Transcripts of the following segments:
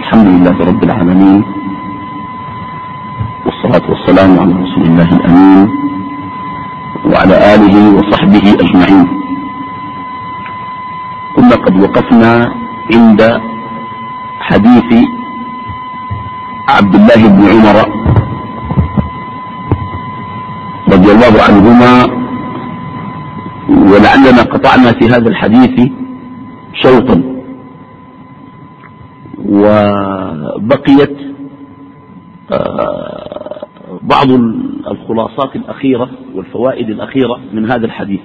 الحمد لله رب العالمين، والصلاة والسلام على رسول الله الأمين وعلى آله وصحبه أجمعين. كنا قد وقفنا عند حديث عبد الله بن عمر رضي الله عنهما، ولعلنا قطعنا في هذا الحديث شوطا، وبقيت بعض الخلاصات الأخيرة والفوائد الأخيرة من هذا الحديث.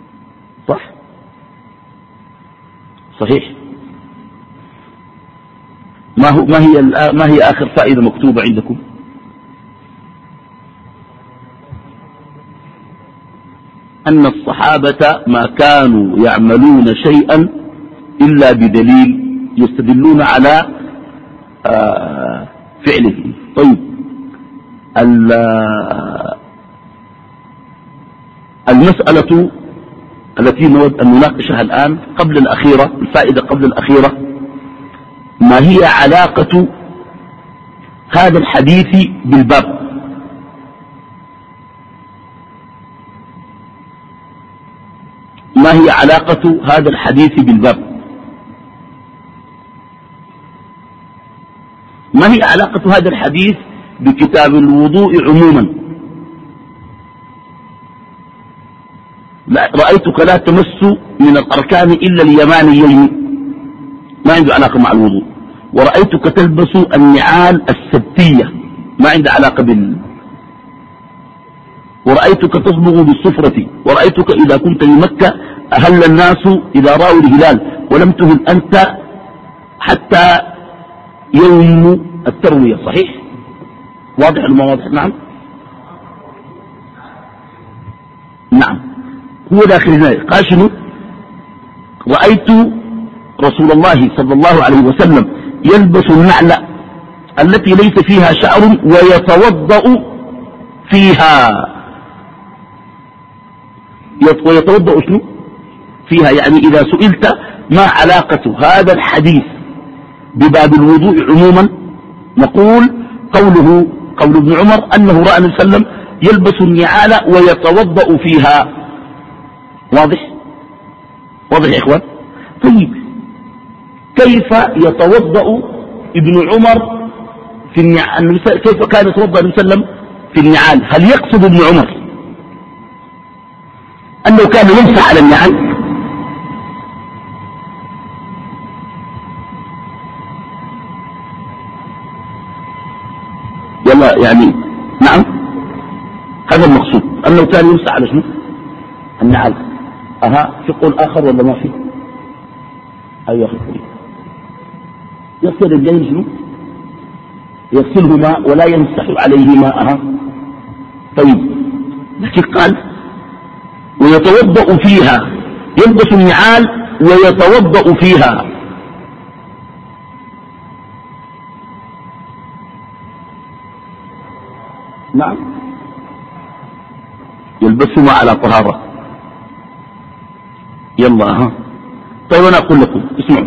صحيح. ما هي آخر فائدة مكتوبة عندكم؟ أن الصحابة ما كانوا يعملون شيئا إلا بدليل يستدلون على فعله. طيب، المسألة التي نود أن نناقشها الآن قبل الأخيرة، الفائدة قبل الأخيرة، ما هي علاقة هذا الحديث بالباب؟ ما هي علاقة هذا الحديث بالباب؟ ما هي علاقة هذا الحديث بكتاب الوضوء عموما؟ رأيتك لا تمس من الأركان إلا اليمانيين، ما عنده علاقة مع الوضوء. ورأيتك تلبس النعال السبتية، ما عنده علاقة ورأيتك تصبغ بالصفرة. ورأيتك إذا كنت بمكة أهل الناس إذا رأوا الهلال، ولم تهل أنت حتى يوم التروية. صحيح؟ واضح ولا ما واضح؟ نعم. هو داخل هنا قال شنو؟ رأيت رسول الله صلى الله عليه وسلم يلبس النعل التي ليس فيها شعر ويتوضأ فيها. ويتوضأ شنو فيها؟ يعني إذا سئلت ما علاقة هذا الحديث بباب الوضوء عموما، نقول قول ابن عمر أنه رأى النبي صلى الله عليه وسلم يلبس النعال ويتوضأ فيها. واضح يا إخوان؟ طيب، كيف يتوضأ ابن عمر في النعال؟ كيف كان يتوضأ النبي صلى الله عليه وسلم في النعال؟ هل يقصد ابن عمر أنه كان يمسح على النعال؟ يلا يعني نعم، هذا المقصود، أنه كان يمسح على شنو؟ النعال. في قول آخر ولا ما في؟ أيوة، يغسل الجيل شنو؟ يغسلهما ولا يمسح عليهما. طيب، لكن قال ويتوضأ فيها، يلبس النعال ويتوضأ فيها. نعم، يلبسهما على طهارة. يلا طيب، أنا أقول لكم اسمعوا،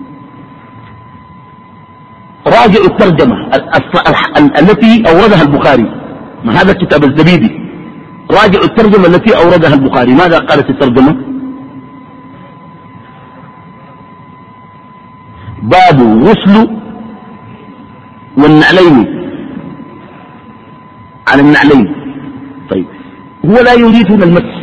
راجعوا الترجمة التي أوردها البخاري، ما هذا الكتاب الزبيدي، راجعوا الترجمة التي أوردها البخاري. ماذا قالت الترجمة؟ باب غسل والنعلين، على النعلين. طيب، هو لا يريد هنا المس،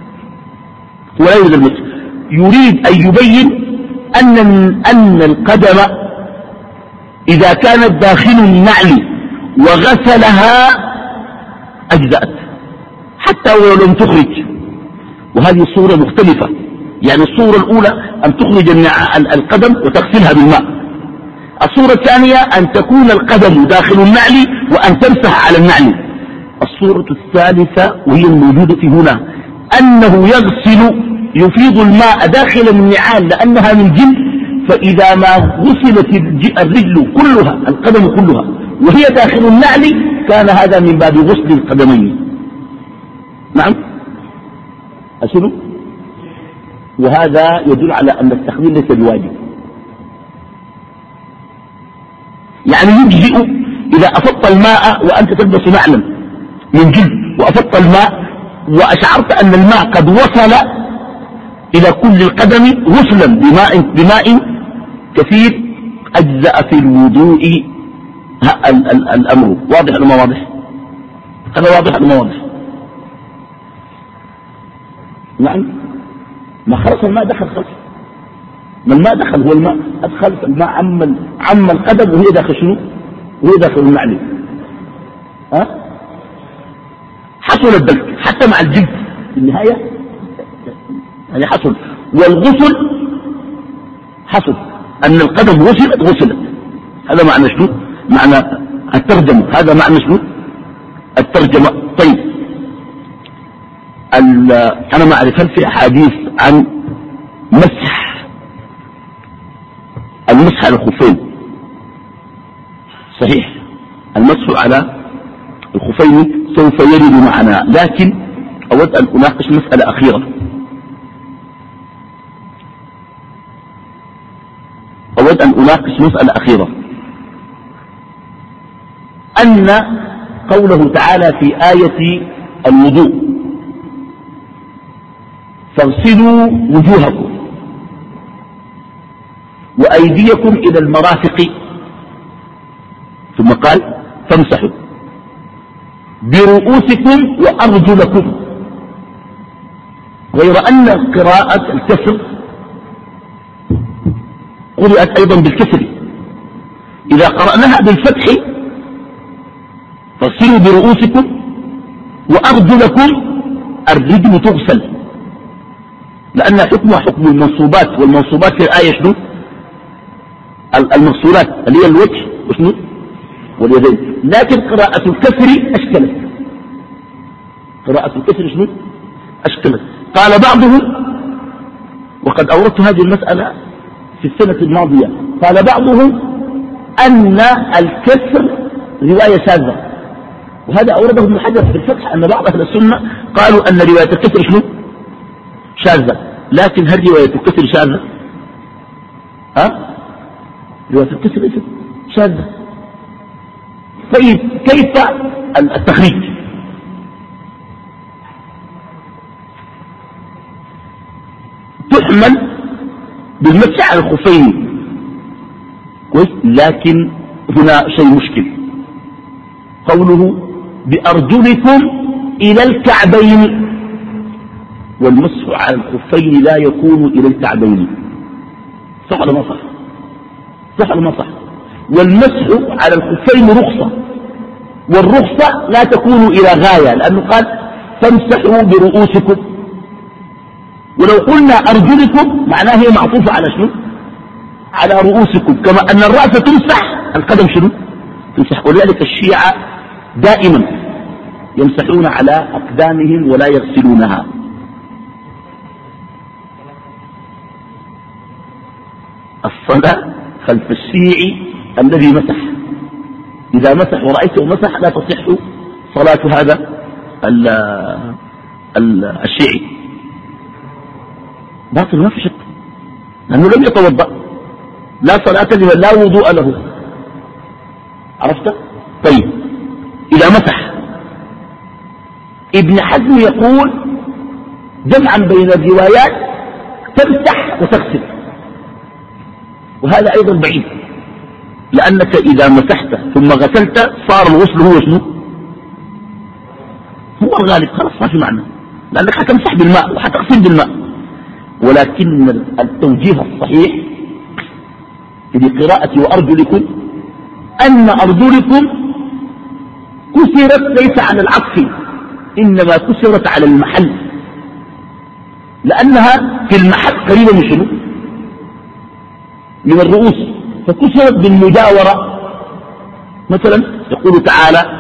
يريد أن يبين أن القدم إذا كانت داخل النعل وغسلها أجزأت حتى ولو لم تخرج. وهذه الصورة مختلفة، يعني الصورة الأولى أن تخرج القدم وتغسلها بالماء. الصورة الثانية أن تكون القدم داخل النعل وأن تمسح على النعل. الصورة الثالثة وهي الموجودة هنا أنه يفيض الماء داخل النعال لأنها من جلد، فإذا ما غسلت الرجل كلها، القدم كلها، وهي داخل النعل، كان هذا من باب غسل القدمين. نعم، أشنو؟ وهذا يدل على أن التخليل ليس بواجب. يعني يجزئ إذا أفضت الماء وأنت تلبس نعلا من جلد وأفضت الماء وأشعرت أن الماء قد وصل إلى كل القدم غسلا بماء كثير أجزأ في الوضوء الأمر. واضح ولا ما واضح؟ هذا واضح ولا ما واضح؟ نعم. ما خلص الماء دخل خلص، ما الماء دخل، هو الماء أدخل الماء عم القدم وهي داخل شنو؟ وهي داخل المعلم. حصل الدلك حتى مع الجلد في النهاية يعني حصل. والغسل حصل أن القدم غسلت. هذا معنى شنو؟ معنى الترجمة. هذا معنى شنو؟ الترجمة. طيب أنا ما أعرف هل في أحاديث عن المسح على الخفين؟ صحيح المسح على الخفين سوف يرد معنا، لكن أود أن أناقش مسألة أخيرة. أن قوله تعالى في آية الوضوء فاغسلوا وجوهكم وأيديكم إلى المرافق، ثم قال فامسحوا برؤوسكم وأرجلكم، غير أن قراءة الكسر قرأت أيضا بالكسر. إذا قرأناها بالفتح فاغسلوا برؤوسكم وأرجلكم، الرجل تغسل لأن حكمها حكم المنصوبات، والمنصوبات في الآية شنو؟ المغسولات اللي هي الوجه وشنو؟ واليدين. لكن قراءة الكسر أشكلت. قراءة الكسر شنو؟ أشكلت. قال بعضهم، وقد أوردت هذه المسألة في السنة الماضية، قال بعضهم أن الكسر رواية شاذة، وهذا أورده ابن حجر في الفتح، أن بعض أهل السنة قالوا أن رواية الكسر شنو؟ شاذة. لكن هل رواية الكسر شاذة؟ رواية الكسر ليست شاذة. طيب كيف التخريج؟ تحمل بالمسح على الخفين كويس، لكن هنا شيء مشكل، قوله بأرجلكم إلى الكعبين، والمسح على الخفين لا يكون إلى الكعبين. صح ولا ما صح؟ صح ولا ما صح؟ والمسح على الخفين رخصة، والرخصة لا تكون إلى غاية، لأنه قال فامسحوا برؤوسكم، ولو قلنا أرجلكم معناه هي معطوفة على شنو؟ على رؤوسكم، كما أن الرأس تمسح القدم شنو؟ تمسح. ولذلك الشيعة دائما يمسحون على أقدامهم ولا يغسلونها. الصلاة خلف الشيعي الذي مسح، إذا مسح ورأيته مسح لا تصح صلاة هذا الشيعي، باطل ما في شك، لأنه لم يتوضأ، لا صلاة لمن لا وضوء له. عرفت؟ طيب إذا مسح، ابن حزم يقول جمعا بين الروايات تمسح وتغسل، وهذا أيضا بعيد، لأنك إذا مسحت ثم غسلت صار الغسل هو شنو؟ هو الغالب، خلاص ما في معنى، لأنك حتمسح بالماء وحتغسل بالماء. ولكن التوجيه الصحيح في قراءة وأرجلكم أن أرجلكم كسرت ليس على العطف، إنما كسرت على المحل، لأنها في المحل قريبة من شنو؟ من الرؤوس، فكسرت بالمجاورة. مثلا يقول تعالى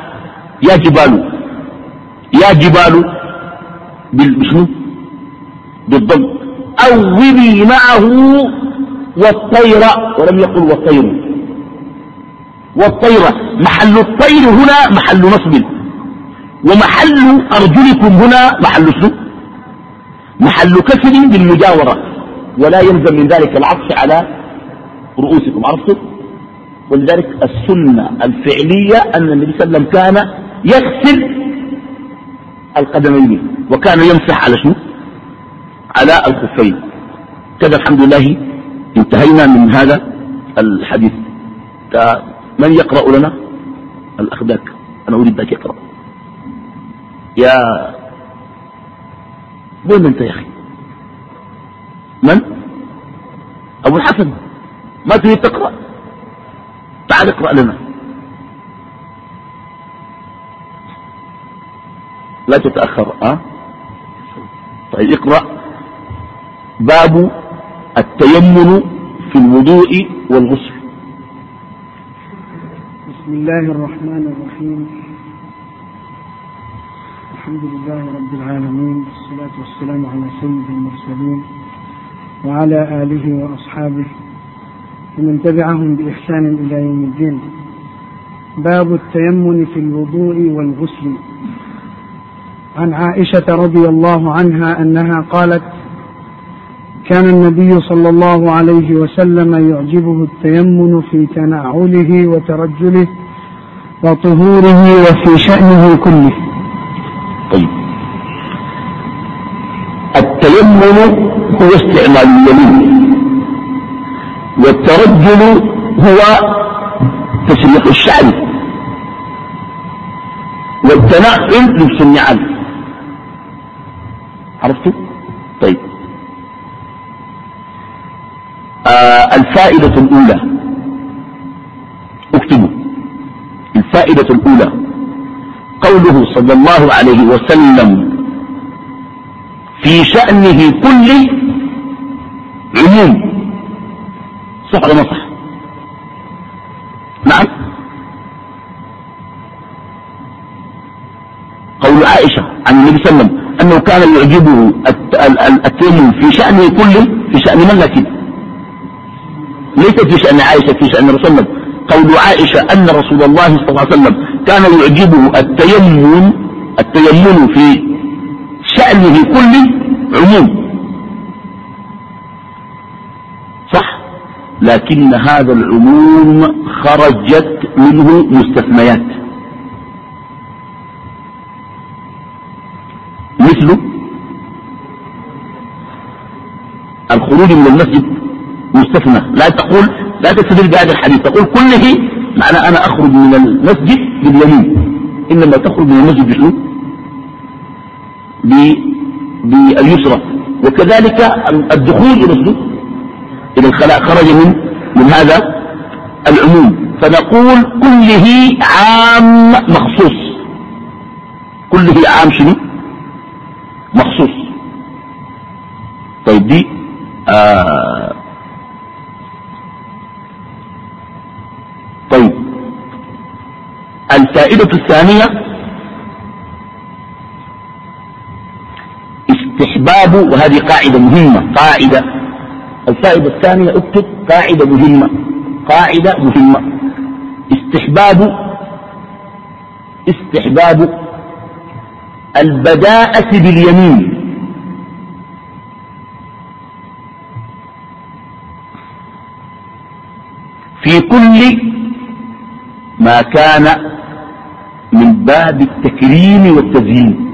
يا جبال بشنو؟ بالضم، أوبي معه والطير، ولم يقل والطير. والطير محل الطير هنا محل نصب، ومحل أرجلكم هنا محل شنو؟ محل كسر بالمجاورة، ولا يلزم من ذلك العطف على رؤوسكم. عرفتم؟ ولذلك السنة الفعلية أن النبي صلى الله عليه وسلم كان يغسل القدمين وكان يمسح على شنو؟ على الخفين. كذا الحمد لله انتهينا من هذا الحديث. من يقرأ لنا؟ الأخ ذاك، أنا أريد ذاك يقرأ. يا وين أنت يا أخي؟ من؟ أبو الحسن، ما تريد تقرأ؟ تعال اقرأ لنا. لا تتأخر. طيب اقرأ. باب التيمم في الوضوء والغسل. بسم الله الرحمن الرحيم. الحمد لله رب العالمين، والصلاة والسلام على سيد المرسلين وعلى آله وأصحابه ومن تبعهم بإحسان إلى يوم الدين. باب التيمم في الوضوء والغسل. عن عائشة رضي الله عنها أنها قالت: كان النبي صلى الله عليه وسلم يعجبه التيمم في تنعله وترجله وطهوره وفي شأنه كله. طيب، التيمم هو استعمال اليمين، والترجل هو تسريح الشعر، والتنعل لبس النعال. عرفتوا؟ طيب، الفائدة الأولى، اكتبوا الفائدة الأولى: قوله صلى الله عليه وسلم في شأنه كله عموم. صح ولا ما صح؟ نعم. قول عائشة عن النبي صلى الله عليه وسلم أنه كان يعجبه التيمم في شأنه كله، في شأن من؟ لكن ليس في شأن عائشة، في شأن رسول الله. قول عائشة أن رسول الله صلى الله عليه وسلم كان يعجبه التيمم في شأنه كله عموم. صح، لكن هذا العموم خرجت منه مستثنيات، مثل الخروج من المسجد مستثنى. لا تستدل بهذا الحديث تقول كله معنى أنا أخرج من المسجد باليمين، إنما تخرج من المسجد بشنو؟ باليسرى. وكذلك الدخول إلى الخلاء خرج من هذا العموم. فنقول كله عام مخصوص، كله عام شنو؟ مخصوص. طيب، دي طيب، الفائدة الثانية استحباب، وهذه قاعدة مهمة. الفائدة الثانية اكتب قاعدة مهمة، قاعدة مهمة: استحباب البداءة باليمين في كل ما كان من باب التكريم والتزيين.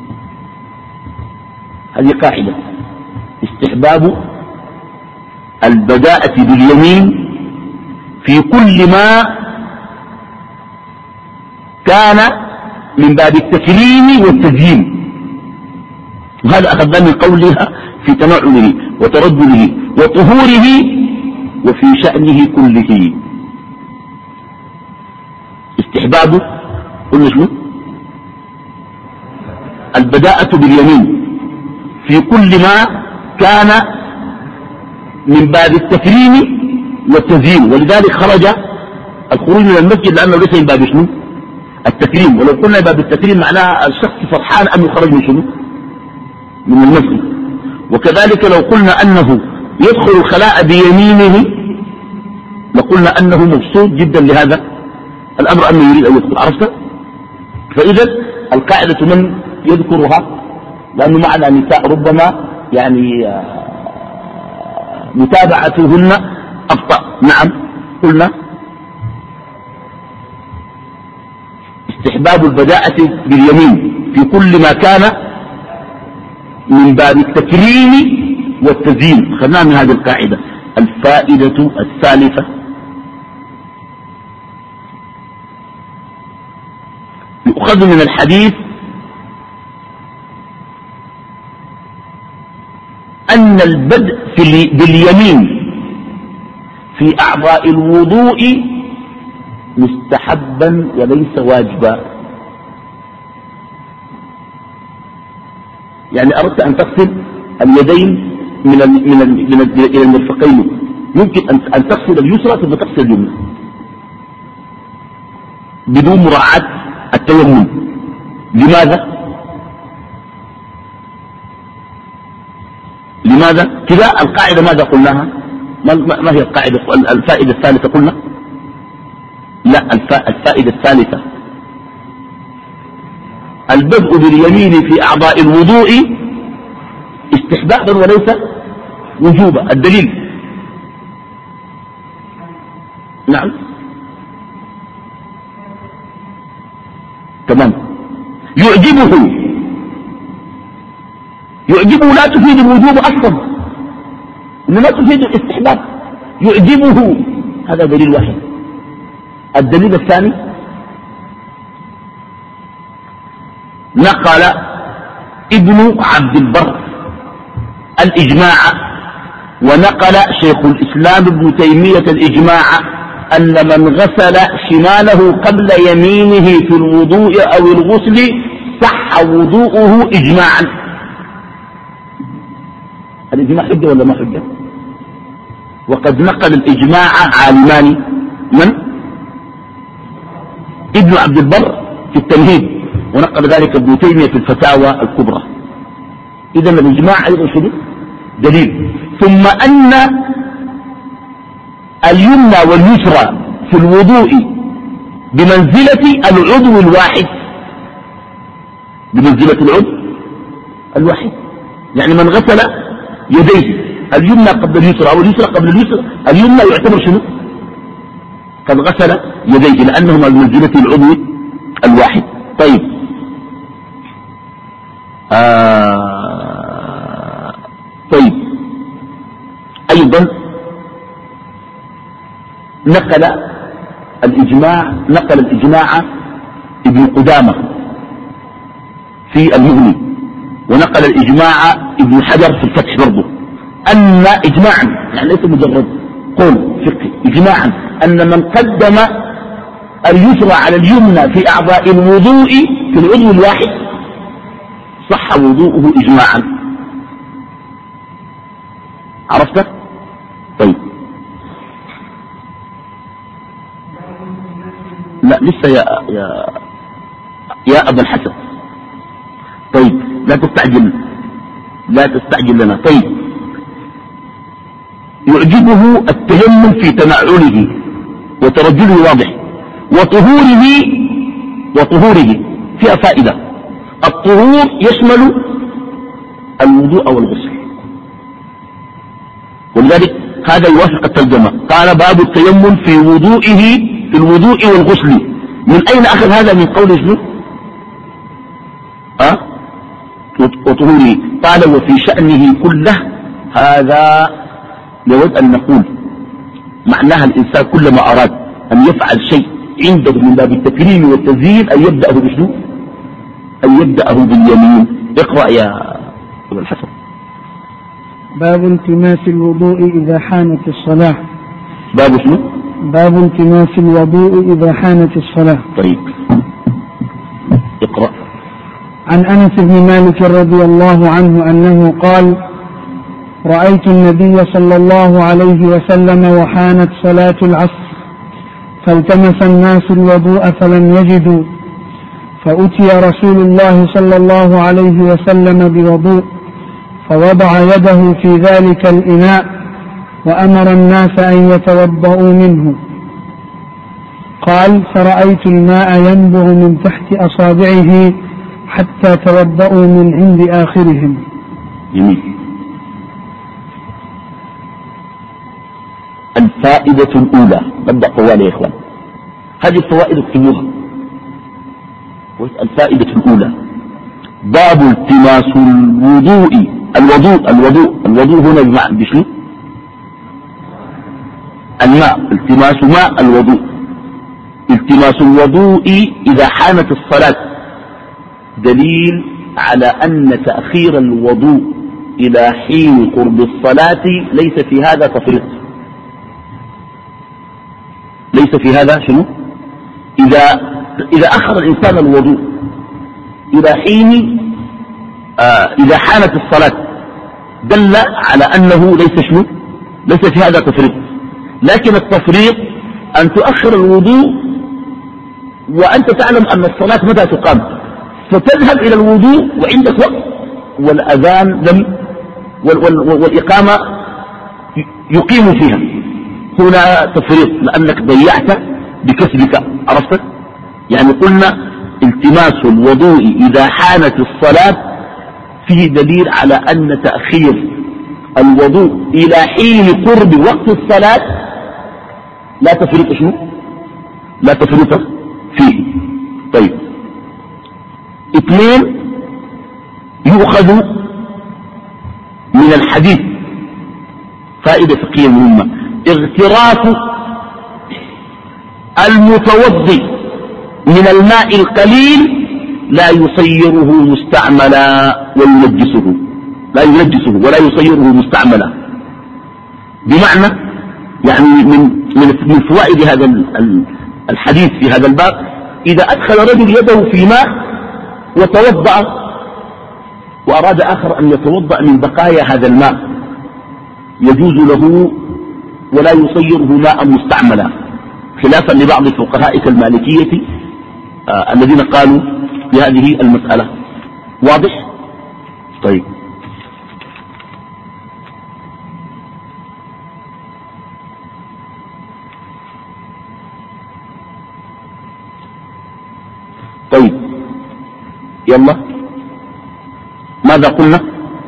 هذه قاعدة: استحباب البداءة باليمين في كل ما كان من باب التكريم والتزيين. وهذا أخذنا من قولها في تنعله وترجله وطهوره وفي شأنه كله. استحباب قلنا شنو؟ البداءة باليمين في كل ما كان من باب التكريم والتزيين. ولذلك خرج الخروج من المسجد لأنه ليس من باب شنو؟ التكريم. ولو قلنا باب التكريم معناه الشخص فرحان أنه خرج من شنو؟ من المسجد. وكذلك لو قلنا أنه يدخل الخلاء بيمينه لقلنا أنه مبسوط جدا لهذا الأمر، أنه يريد أن يدخل. عرفت؟ فإذا القاعدة من يذكرها، لأنه معنى النساء ربما يعني متابعتهن أبطأ. نعم، قلنا باب البداءة باليمين في كل ما كان من باب التكريم والتزيين. خلنا من هذه القاعدة. الفائدة الثالثة يؤخذ من الحديث أن البدء باليمين في أعضاء الوضوء مستحبا وليس واجبا. يعني أردت أن تغسل اليدين إلى المرفقين، يمكن أن تغسل اليسرى ثم تغسل اليمنى بدون مراعاة التيمم. لماذا؟ كذا القاعدة ماذا قلناها؟ ما هي القاعدة؟ الفائدة الثالثة قلنا لا، الفائدة الثالثة البدء باليمين في أعضاء الوضوء استحبابا وليس وجوبا. الدليل نعم تمام. يعجبه لا تفيد الوجوب أصلا، إنما تفيد الاستحباب. يعجبه هذا دليل واحد. الدليل الثاني نقل ابن عبد البر الإجماع، ونقل شيخ الإسلام ابن تيمية الإجماع أن من غسل شماله قبل يمينه في الوضوء أو الغسل صح وضوءه إجماعا. الإجماع حجة ولا ما حجة؟ وقد نقل الإجماع عالمان، من؟ ابن عبد البر في التمهيد، ونقل ذلك ابن تيمية في الفتاوى الكبرى. إذن الإجماع أيضا شنو؟ دليل. ثم أن اليمنى واليسرى في الوضوء بمنزلة العضو الواحد، بمنزلة العضو الواحد. يعني من غسل يديه اليمنى قبل اليسرى أو اليسرى قبل اليسرى، اليمنى يعتبر شنو؟ قد غسل يديه لأنهما بمنزلة العضو الواحد. طيب طيب أيضا نقل الإجماع ابن قدامة في المغني، ونقل الإجماع ابن حجر في الفتح برضه، أن إجماعا يعني ليس مجرد قول فقهي، إجماعا أن من قدم اليسرى على اليمنى في أعضاء الوضوء في العضو الواحد صح وضوءه إجماعا. عرفت؟ طيب لا لسه يا أبا الحسن. طيب لا تستعجل لنا. طيب يعجبه التيمم في تنعله وترجله واضح وطهوره فيها فائدة. الطهور يشمل الوضوء والغسل، ولذلك هذا يوافق الترجمة. قال باب التيمم في الوضوء والغسل. من أين أخذ هذا؟ من قول شنو؟ وطهوره. قال وفي شأنه كله. هذا يود أن نقول معناها الإنسان كلما أراد أن يفعل شيء عنده من باب التكريم والتزيين أن يبدأه بشنو؟ أن يبدأه باليمين. اقرأ يا أبو الحسن. باب التماس الوضوء إذا حانت الصلاة. باب شنو؟ باب التماس الوضوء إذا حانت الصلاة. طيب اقرأ. عن أنس بن مالك رضي الله عنه أنه قال رأيت النبي صلى الله عليه وسلم وحانت صلاة العصر فالتمس الناس الوضوء فلم يجدوا، فأتي رسول الله صلى الله عليه وسلم بوضوء فوضع يده في ذلك الإناء وأمر الناس أن يتوضؤوا منه. قال فرأيت الماء ينبع من تحت أصابعه حتى توضؤوا من عند آخرهم. جميل. الفائدة الأولى، نبدأ طوال يا إخوان. هذه الفوائد اكتبوها. الفائدة الأولى باب التماس الوضوء هنا بمعنى بشنو؟ الماء، التماس ماء الوضوء. التماس الوضوء إذا حانت الصلاة دليل على أن تأخير الوضوء إلى حين قرب الصلاة ليس في هذا تفريط. ليس في هذا شنو؟ إذا أخر الإنسان الوضوء إلى حين إذا حانت الصلاة دل على أنه ليس شنو؟ ليس في هذا تفريط. لكن التفريط أن تؤخر الوضوء وأنت تعلم أن الصلاة متى تقام، فتذهب إلى الوضوء وعندك وقت والأذان والإقامة يقيم فيها. هنا تفريط لأنك ضيعت بكسبك. عرفت؟ يعني قلنا التماس الوضوء إذا حانت الصلاة فيه دليل على أن تأخير الوضوء إلى حين قرب وقت الصلاة لا تفريط شنو؟ لا تفريط فيه. طيب، 2 يؤخذ من الحديث فائدة فقهية مهمة: اغتراف المتوضئ من الماء القليل لا يصيره مستعملا وينجسه، لا ينجسه ولا يصيره مستعملا. بمعنى يعني من فوائد هذا الحديث في هذا الباب: إذا أدخل رجل يده في ماء وتوضأ وأراد آخر أن يتوضأ من بقايا هذا الماء يجوز له ولا يصيره ماء مستعملا، خلافا لبعض الفقهاء كالمالكية الذين قالوا بهذه المسألة. واضح؟ طيب، يلا ماذا قلنا؟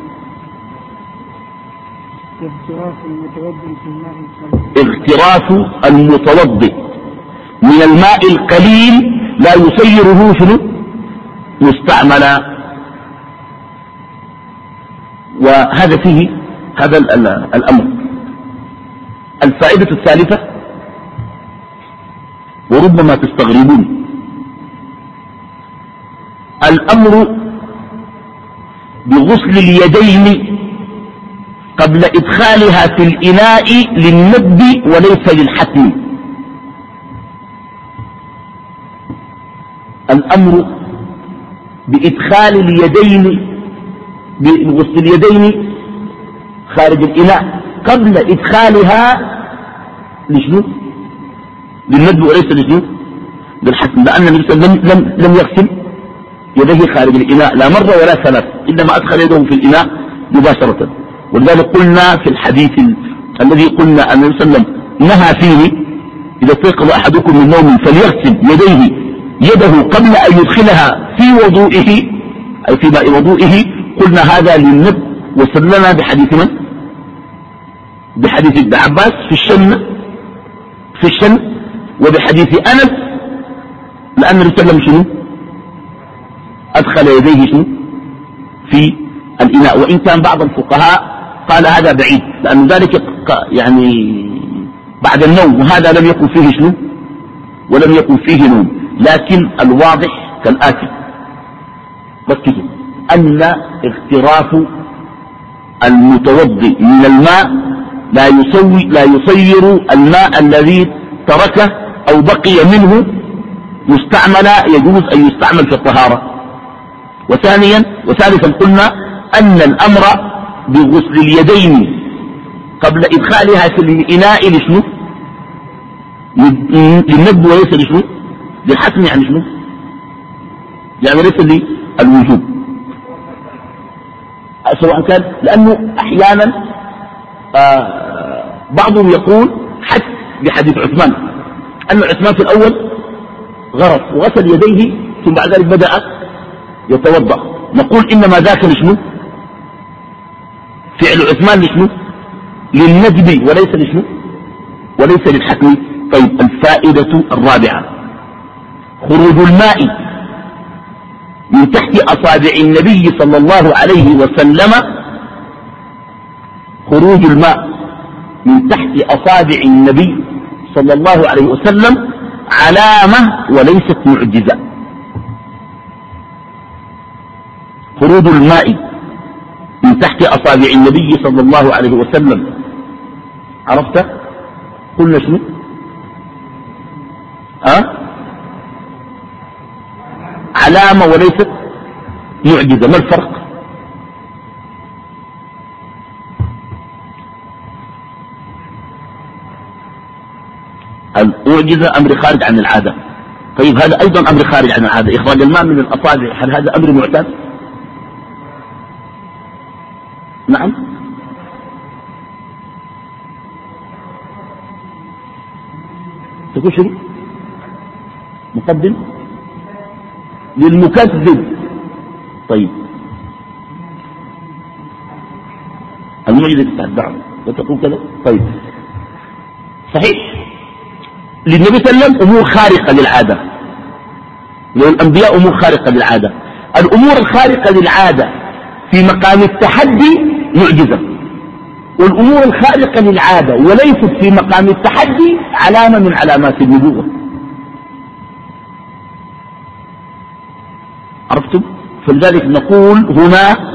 اغتراف المتوضئ من الماء القليل لا يصيره شنو؟ مستعملا. وهذا فيه هذا الأمر. الفائدة الثالثة، وربما تستغربون، الأمر بغسل اليدين قبل إدخالها في الإناء للندب وليس للحتم. الأمر بإدخال اليدين، بغسل اليدين خارج الإناء قبل إدخالها لشنو؟ للندب وليس لشنو؟ للحتم، لأن النبي صلى الله عليه وسلم لم يغسل يديه خارج الإناء لا مرة ولا ثلاث، إنما أدخل يده في الإناء مباشرة. ولذلك قلنا في الحديث الذي قلنا أن النبي صلى الله عليه وسلم نهى فيه: إذا استيقظ أحدكم من نوم فليغسل يده قبل أن يدخلها في وضوئه، أي في ماء وضوئه. قلنا هذا للندب، وسلنا بحديث من؟ بحديث ابن عباس في الشن، وبحديث أنس، لأن النبي صلى الله عليه وسلم شنو؟ أدخل يديه شنو؟ في الإناء. وإن كان بعض الفقهاء قال هذا بعيد، لأن ذلك يعني بعد النوم، وهذا لم يكن فيه شنو؟ ولم يكن فيه نوم. لكن الواضح كالآتي، ركزوا: أن اغتراف المتوضئ من الماء لا يصير الماء الذي تركه أو بقي منه مستعملا، يجوز أن يستعمل في الطهارة. وثالثا قلنا أن الأمر بغسل اليدين قبل إدخالها في الإناء لشنو؟ للندب وليس لشنو؟ للحتم. يعني شنو؟ يعني ليس للوجوب، سواء كان، لأنه أحيانا بعضهم يقول حتى بحديث عثمان، أن عثمان في الأول غرف وغسل يديه ثم بعد ذلك بدأ يتوضأ. نقول إنما ذاك لشنو؟ فعل عثمان لشنو؟ للندب وليس لشنو؟ وليس للحتم. طيب، الفائدة الرابعة: خروج الماء من تحت أصابع النبي صلى الله عليه وسلم خروج الماء من تحت أصابع النبي صلى الله عليه وسلم علامة وليست معجزة. خروج الماء من تحت أصابع النبي صلى الله عليه وسلم، عرفت؟ قلنا شنو؟ علامة وليست معجزة. ما الفرق؟ المعجزة أمر خارج عن العادة. طيب هذا أيضا أمر خارج عن العادة، إخراج الماء من الأصابع، هل هذا أمر معتاد؟ نعم. تقول شنو؟ مقدم للمكذب. طيب المعجزة تتبع وتقول كذا. طيب صحيح، للنبي صلى الله عليه وسلم أمور خارقة للعادة، للأنبياء أمور خارقة للعادة. الأمور الخارقة للعادة في مقام التحدي معجزة، والأمور الخارقة للعادة وليست في مقام التحدي علامة من علامات النبوة. عرفتم؟ فلذلك نقول هنا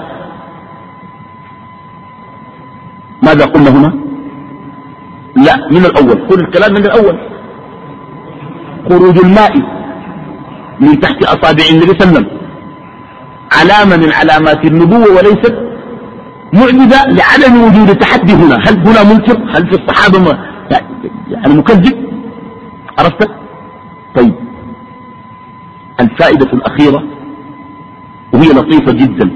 ماذا قلنا هنا؟ لا، من الأول، كل الكلام من الأول. خروج الماء من تحت أصابع النبي صلى الله عليه وسلم علامة من علامات النبوة وليست معجزة لعدم وجود تحدي هنا. هل هنا منكر؟ هل في الصحابة يعني مكذب؟ عرفت؟ طيب الفائدة الأخيرة وهي لطيفة جدا،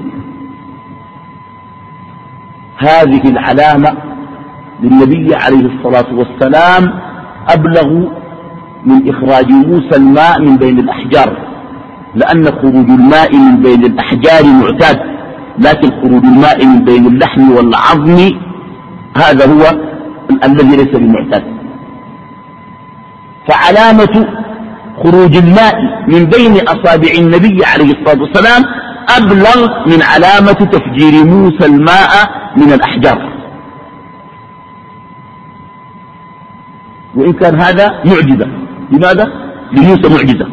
هذه العلامة للنبي عليه الصلاة والسلام أبلغ من إخراج موسى الماء من بين الأحجار، لأن خروج الماء من بين الأحجار معتاد، لكن خروج الماء من بين اللحم والعظم هذا هو الذي ليس بمعتاد. فعلامة خروج الماء من بين أصابع النبي عليه الصلاة والسلام أبلغ من علامة تفجير موسى الماء من الأحجار، وإن كان هذا معجزة. لماذا؟ لموسى معجزة،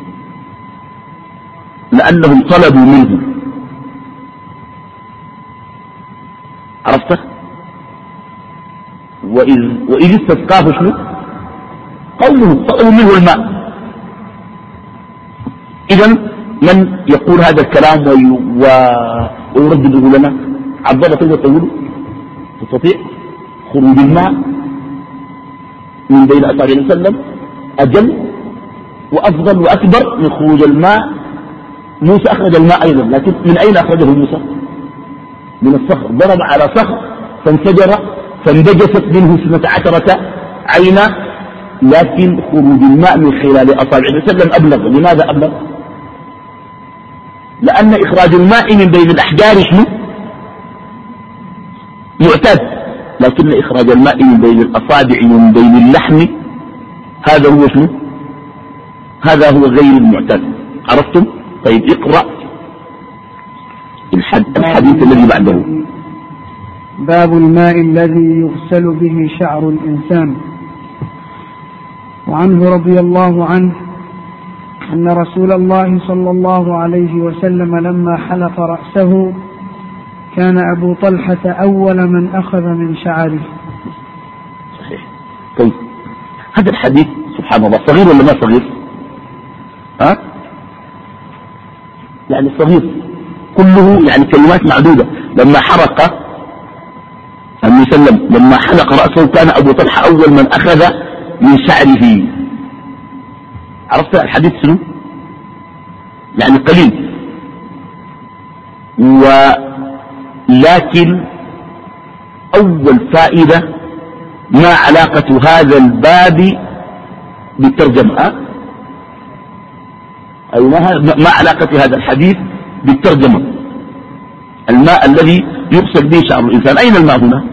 لأنهم طلبوا منه. عرفت؟ وإذ استسقاه شنو؟ قومه، طلبوا منه الماء. إذن من يقول هذا الكلام ويردده لنا؟ عبد الله تقدر تقوله؟ تستطيع؟ خروج الماء من بين أصابع النبي صلى الله عليه وسلم أجل وأفضل وأكبر من خروج الماء. موسى أخرج الماء أيضا، لكن من أين أخرجه موسى؟ من الصخر، ضرب على صخر فانفجر فانبجست منه 12 عينا، لكن خروج الماء من خلال أصابع النبي صلى الله عليه وسلم أبلغ. لماذا أبلغ؟ لأن إخراج الماء من بين الأحجار شنو؟ معتاد، لكن إخراج الماء من بين الأصابع ومن بين اللحم هذا هو شنو؟ هذا هو غير المعتاد. عرفتم؟ طيب اقرأ الحديث الذي بعده. باب الماء الذي يغسل به شعر الإنسان. وعنه رضي الله عنه أن رسول الله صلى الله عليه وسلم لما حلق رأسه كان أبو طلحة أول من أخذ من شعره. صحيح. طيب هذا الحديث سبحان الله صغير ولا ما صغير؟ يعني صغير كله، يعني كلمات معدودة. لما حرق النبي صلى الله عليه وسلم، لما حلق رأسه كان أبو طلحة أول من أخذ من شعره. عرفت الحديث شنو؟ يعني قليل، ولكن أول فائدة ما علاقة هذا الباب بالترجمة؟ أي ما علاقة هذا الحديث بالترجمة؟ الماء الذي يغسل به شعر الإنسان، أين الماء هنا؟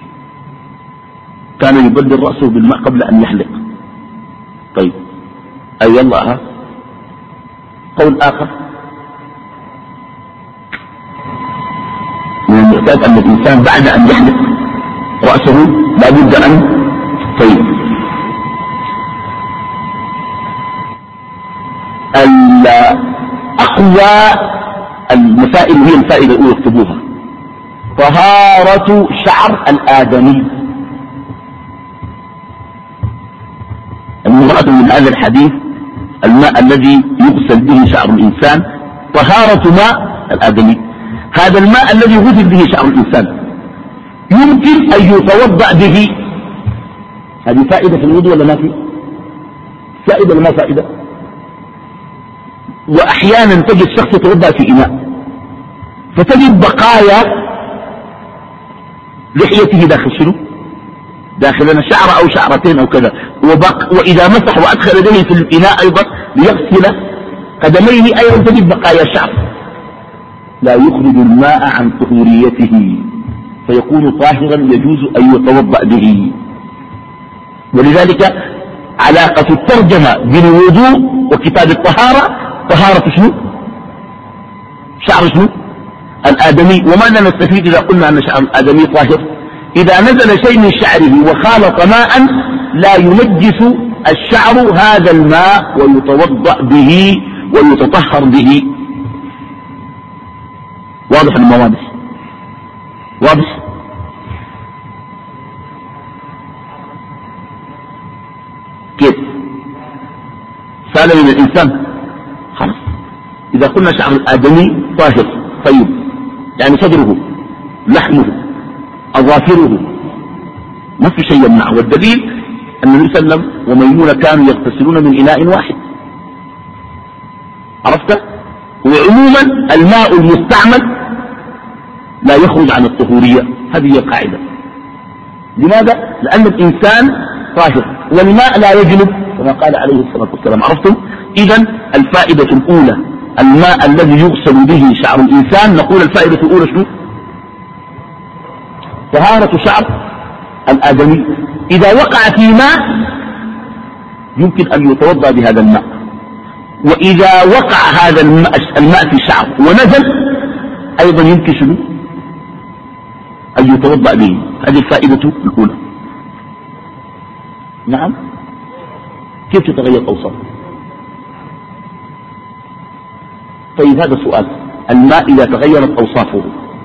كان يبدل رأسه بالماء قبل أن يحلق. طيب أي الله. قول آخر من المعتاد أن الإنسان بعد أن يحلق رأسه لا بد أن طيب أقوى المسائل هي الفائدة الأولى اكتبوها. طهارة شعر الآدمي. المراد من هذا الحديث الماء الذي يغسل به شعر الإنسان، طهارة ماء الآدمي. هذا الماء الذي غسل به شعر الإنسان يمكن أن يتوضأ به. هذه فائدة في الوضوء ولا ما في فائدة ولا ما فائدة؟ وأحيانا تجد شخص يتوضأ في إناء فتجد بقايا لحيته داخل شنو؟ داخل شعرة أو شعرتين أو كذا، وإذا مسح وأدخل يديه في الإناء أيضا ليغسل قدميه أيضا تجد بقايا شعر. لا يخرج الماء عن طهوريته فيكون طاهرا يجوز أن يتوضأ به. ولذلك علاقة الترجمة بين الوضوء وكتاب الطهارة، طهارة شنو؟ شعر شنو؟ الآدمي. وماذا نستفيد إذا قلنا أن شعر الآدمي طاهر؟ إذا نزل شيء من شعره وخالط ماء لا ينجس الشعر هذا الماء ويتوضأ به ويتطهر به. واضح ولا ما واضح؟ واضح. كيف سالم من الإنسان؟ خلاص إذا قلنا شعر الآدمي طاهر، طيب يعني صدره لحمه أظافره ما في شيء يمنعه. والدليل أن النبي صلى الله عليه وسلم وميمونة كانوا يغتسلون من إناء واحد. عرفت؟ وعموما الماء المستعمل لا يخرج عن الطهورية، هذه هي القاعدة. لماذا؟ لأن الإنسان طاهر والماء لا يجنب كما قال عليه الصلاة والسلام. عرفتم؟ إذن الفائدة الأولى الماء الذي يغسل به شعر الإنسان، نقول الفائدة الأولى شنو؟ طهارة شعر الآدمي. إذا وقع في ماء يمكن أن يتوضأ بهذا الماء، وإذا وقع هذا الماء في شعر ونزل أيضا يمكن شنو؟ أن يتوضأ به. هذه الفائدة الأولى. نعم. كيف تتغير أوصافه؟ طيب هذا سؤال. الماء إذا تغيرت أوصافه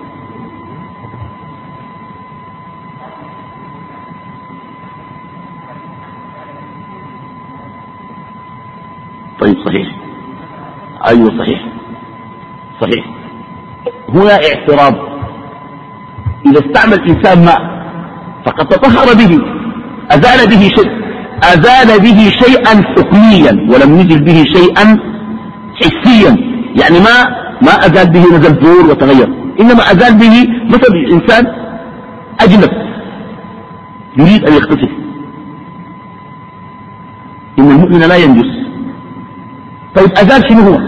طيب صحيح. أيوة صحيح صحيح. هنا اعتراض. إذا استعمل الإنسان ماء فقد تطهر به، أزال به شيء، أزال به شيئا حكميا ولم يزل به شيئا حسيا. يعني ما أزال به نزل بور وتغير، إنما أزال به مثل الإنسان أجنب يريد أن يغتسل. إن المؤمن لا ينجس. طيب أزال شنو هو؟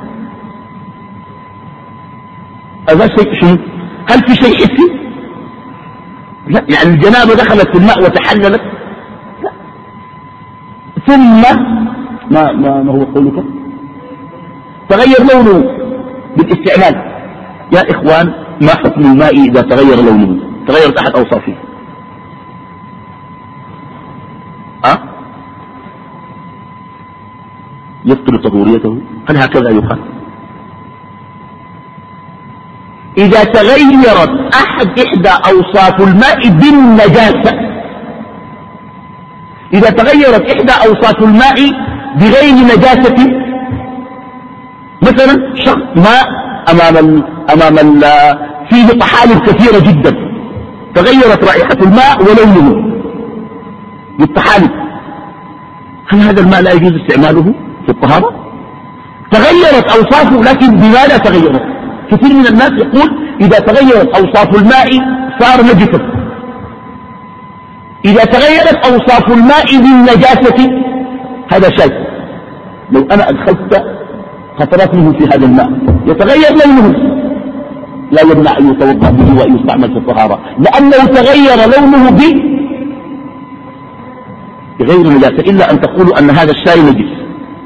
أزال شيء شنو؟ هل في شيء حسي؟ لا. يعني الجنابة دخلت في الماء وتحللت؟ لا. ثم ما هو قولك؟ تغير لونه بالاستعمال. يا إخوان ما حكم الماء إذا تغير لونه؟ تغيرت أحد أوصافه. يبطل طهوريته؟ هل هكذا يقال؟ إذا تغيرت إحدى أوصاف الماء بالنجاسة، إذا تغيرت إحدى أوصاف الماء بغير نجاسة، مثلا ماء فيه طحالب كثيرة جدا، تغيرت رائحة الماء ولونه بالطحالب، هل هذا الماء لا يجوز استعماله في الطهارة؟ تغيرت أوصافه، لكن بماذا تغيرت؟ كثير من الناس يقول إذا تغيرت أوصاف الماء صار نجسا. إذا تغيرت أوصاف الماء بالنجاسة هذا شيء. لو أنا أدخلت قطرات منه في هذا الماء يتغير لونه، لا يمنع أن يتوضأ به وأن يستعمل في الطهارة، لأنه تغير لونه بغير نجاسة، إلا أن تقولوا أن هذا الشاي نجس.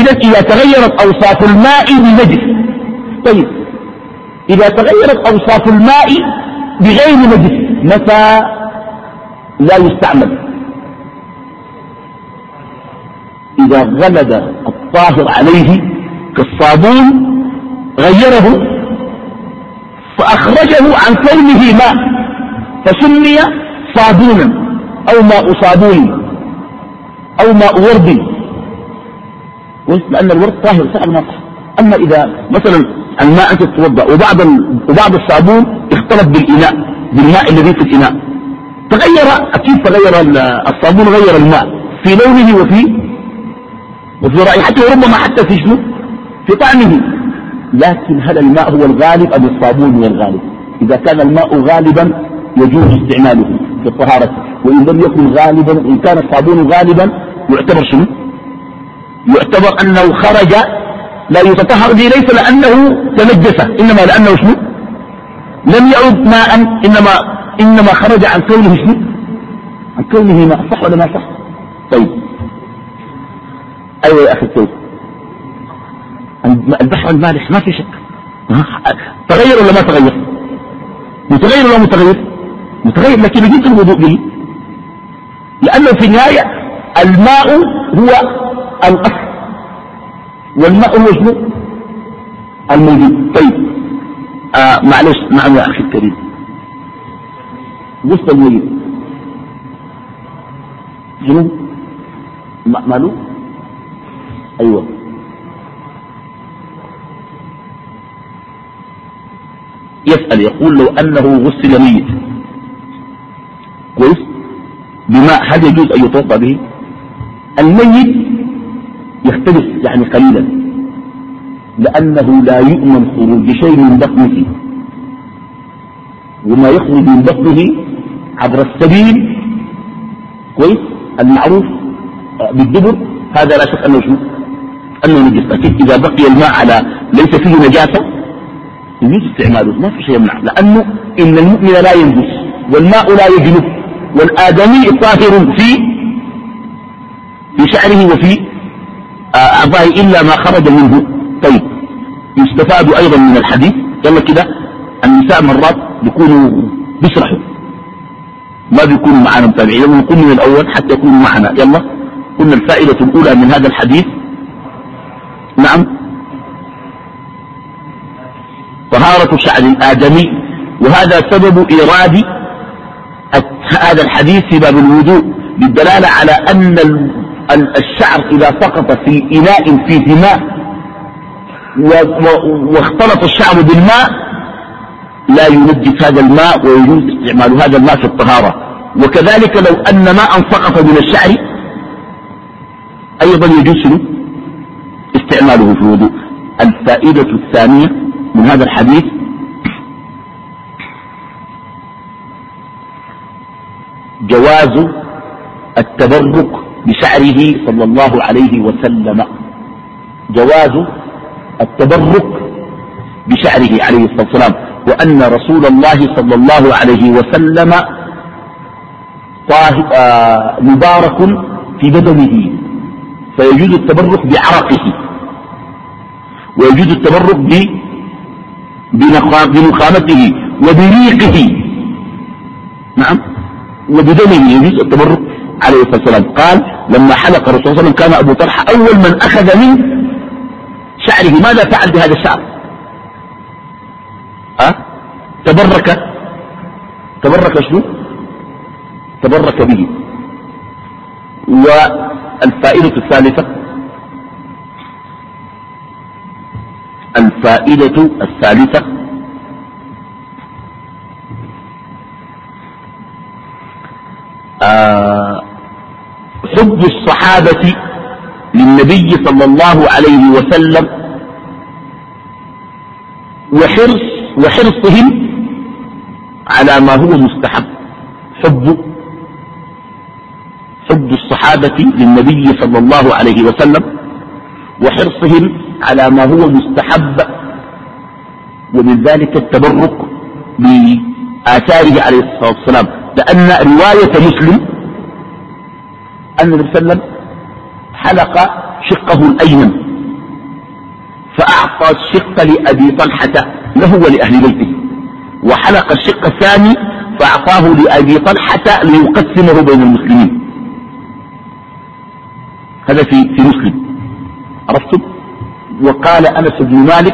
إذا تغيرت أوصاف الماء بنجس. طيب إذا تغيرت أوصاف الماء بغير نجس متى لا يستعمل؟ إذا غلب الطاهر عليه كالصابون غيره فأخرجه عن كونه ماء فسمي صابونا أو ماء صابون أو ماء ورد، لأن الورد طاهر سائل ما طاهر. أما إذا مثلا الماء أنت تتوضأ وبعض الصابون اختلط بالماء الذي في الإناء تغير، أكيد تغير الصابون، غير الماء في لونه وفي رائحته وربما حتى في شنو في طعمه. لكن هل الماء هو الغالب أم الصابون هو الغالب؟ إذا كان الماء غالبا يجوز استعماله في الطهارة، وإن لم يكن غالبا، إن كان الصابون غالبا يعتبر شنو؟ يعتبر أنه خرج لا يتطهر به، ليس لأنه تنجس، إنما لأنه شنو؟ لم يعد ماء، إنما خرج عن كونه شنو؟ عن كونه ماء. صح ولا ما صح؟ طيب أيوة يا أخي الطيب، البحر المالح ما في شك تغير ولا ما تغير؟ متغير ولا متغير؟ متغير، لكن يجوز الوضوء به، لأنه في النهاية الماء هو الأصل والماء هو شنو؟ الموجود. طيب معلش نعم يا أخي الكريم، وسط الميت شنو؟ ماله؟ أيوة يسأل يقول لو أنه غسل ميت كويس بماء هل يجوز أن يتوضأ به؟ الميت يختلف يعني قليلا، لأنه لا يؤمن خروج شيء من بطنه، وما يخرج من بطنه عبر السبيل كويس المعروف بالدبر هذا لا شك أنه شنو؟ أنه نجس. لكن إذا بقي الماء على ليس فيه نجاسة يجوز استعماله، ما في شيء يمنع، لأنه إن المؤمن لا ينجس والماء لا يجنب، والآدمي طاهر في شعره وفي أعضائه إلا ما خرج منه. طيب يستفاد أيضا من الحديث، يلا كده النساء مرات بيكونوا بيشرحوا ما بيكونوا معنا متابعين، يلا نقول من الأول حتى يكونوا معنا. يلا قلنا الفائدة الأولى من هذا الحديث نعم طهارة شعر الآدمي، وهذا سبب إيراد هذا الحديث في باب الوضوء بالدلالة على أن الشعر إذا سقط في إناء فيه ماء واختلط الشعر بالماء لا ينجس هذا الماء ويجوز استعمال هذا الماء في الطهارة. وكذلك لو أن ماء سقط من الشعر أيضا يجوز استعماله في الوضوء. الفائدة الثانية من هذا الحديث جواز التبرك بشعره صلى الله عليه وسلم، جواز التبرك بشعره عليه الصلاة والسلام، وأن رسول الله صلى الله عليه وسلم مبارك في بدنه، فيجوز التبرك بعرقه، ويجوز التبرك بنخامته وبريقه نعم وبدمه، يجوز التبرك عليه الصلاة والسلام. قال لما حلق الرسول صلى الله عليه وسلم كان أبو طلحة أول من أخذ من شعره. ماذا فعل بهذا الشعر؟ تبرك شنو؟ تبرك به. والفائدة الثالثة حب الصحابة للنبي صلى الله عليه وسلم وحرصهم على ما هو مستحب. حب الصحابة للنبي صلى الله عليه وسلم وحرصهم على ما هو مستحب، ومن ذلك التبرك بآثاره عليه الصلاة والسلام، لأن رواية مسلم أن النبي صلى الله عليه وسلم حلق شقه الأيمن فأعطى الشق لأبي طلحة له ولأهل بيته، وحلق الشق الثاني فأعطاه لأبي طلحة ليقسمه بين المسلمين. هذا في مسلم، عرفتم؟ وقال أنس بن مالك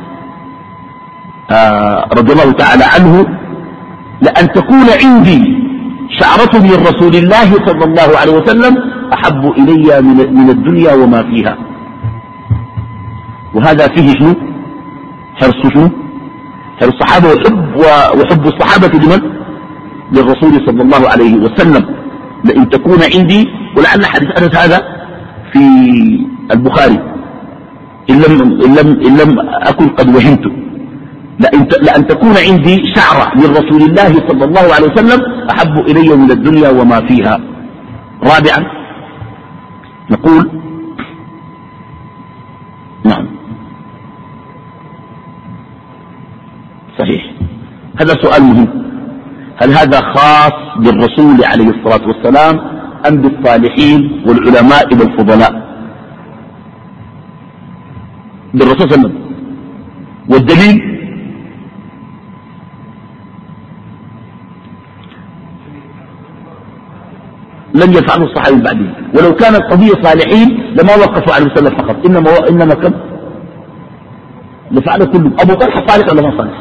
رضي الله تعالى عنه: لأن تكون عندي شعرة من رسول الله صلى الله عليه وسلم أحب إلي من الدنيا وما فيها. وهذا فيه شنو؟ حرص شنو؟ حرص الصحابة وحب الصحابة لمن؟ للرسول صلى الله عليه وسلم. لأن تكون عندي، ولعل حديث أنس هذا في البخاري إن لم أكن قد وهمت، لأن تكون عندي شعرة من رسول الله صلى الله عليه وسلم أحب إلي من الدنيا وما فيها. رابعا نقول نعم صحيح، هذا سؤال مهم: هل هذا خاص بالرسول عليه الصلاة والسلام أم بالصالحين والعلماء والفضلاء؟ بالرسول صلى الله عليه وسلم. والدليل لم يفعله الصحابة بعده، ولو كانت قضية صالحين لما وقفوا على المسلم فقط، إنما كم لفعله كله. أبو طلحة صالح ولا ما صالح؟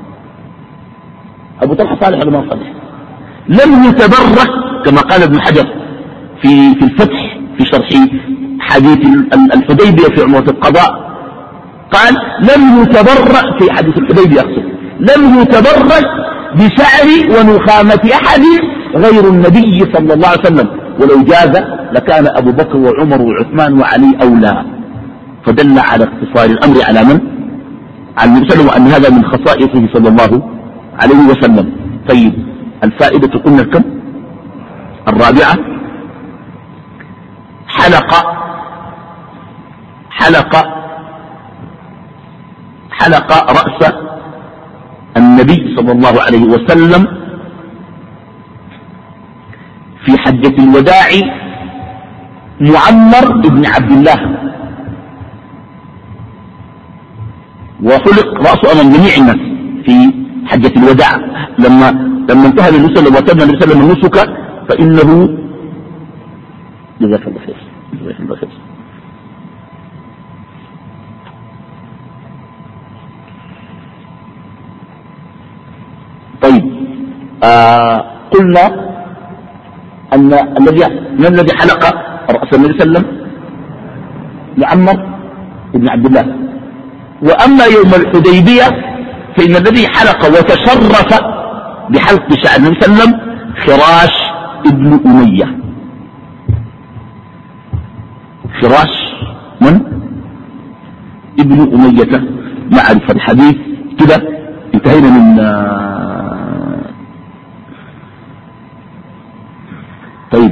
أبو طلحة صالح ولا ما صالح؟ لم يتبرك كما قال ابن حجر في الفتح في شرح حديث الحديبية في عمرة القضاء، قال لم يتبرك في حديث الحديبية أقصد، لم يتبرك بشعر ونخامة أحد غير النبي صلى الله عليه وسلم، ولو جاز لكان أبو بكر وعمر وعثمان وعلي أولى. فدل على اقتصار الأمر على من؟ على النبي صلى الله عليه وسلم، وأن هذا من خصائصه صلى الله عليه وسلم. طيب الفائدة قلنا كم؟ الرابعة: حلق رأس النبي صلى الله عليه وسلم في حجة الوداع معمر بن عبد الله، وحلق رأسه أمام جميع الناس في حجة الوداع لما انتهى النبي صلى الله عليه وسلم وتم النبي صلى الله عليه وسلم النسك، فإنه جزاك الله خير جزاك الله خير. طيب قلنا أن الذي حلق رأس النبي صلى الله عليه وسلم معمر بن عبد الله. وأما يوم الحديبية فإن الذي حلق وتشرف بحلق شعر النبي صلى الله عليه وسلم خراش ابن أمية. خراش من؟ ابن أمية. معرفة الحديث كده انتهينا من طيب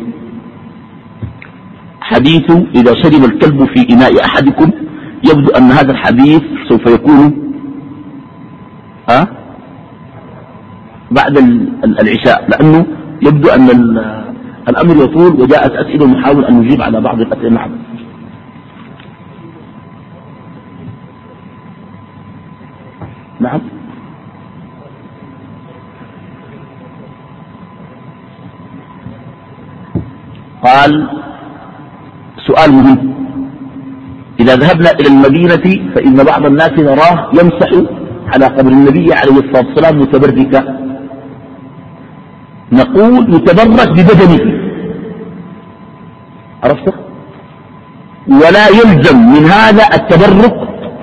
حديث إذا شرب الكلب في إناء أحدكم، يبدو أن هذا الحديث سوف يكون بعد العشاء، لأنه يبدو أن الأمر يطول وجاءت أسئلة نحاول أن نجيب على بعض الأسئلة. نعم قال سؤال مهم: إذا ذهبنا إلى المدينة فإن بعض الناس نراه يمسح على قبر النبي عليه الصلاة والسلام متبركا. نقول يتبرك ببدنه، عرفت؟ ولا يلزم من هذا التبرك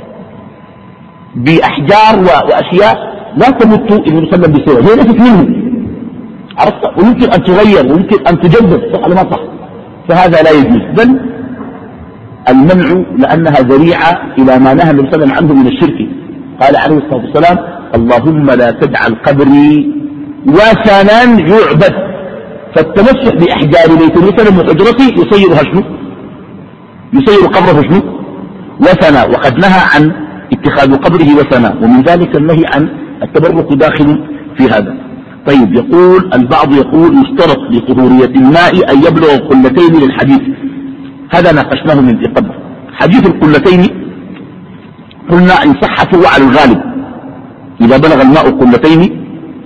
بأحجار وأشياء لا تمت النبي صلى الله عليه وسلم بسوء، هي نفس منه، عرفت؟ ويمكن أن تغير ويمكن أن تجدد، صح ولا ما صح؟ فهذا لا يجوز، بل المنع لأنها ذريعة إلى ما نهى النبي صلى الله عليه وسلم عنه من الشرك. قال عليه الصلاة والسلام: اللهم لا تجعل قبري وثنا يعبد. فالتمسح بأحجار بيت النبي صلى الله عليه وسلم وحجرته يصيرها شنو؟ يصير قبره شنو؟ وثنا، وقد نهى عن اتخاذ قبره وثنا، ومن ذلك النهي عن التبرك داخل في هذا. طيب يقول البعض يقول يشترط لطهورية الماء أن يبلغ قلتين للحديث. هذا ناقشناه من قبل. حديث القلتين قلنا إن صح فهو على الغالب إذا بلغ الماء قلتين.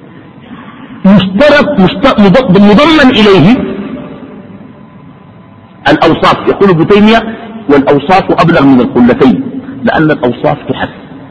مضمن إليه الأوصاف. يقول ابن تيمية والأوصاف أبلغ من القلتين لأن الأوصاف تحس.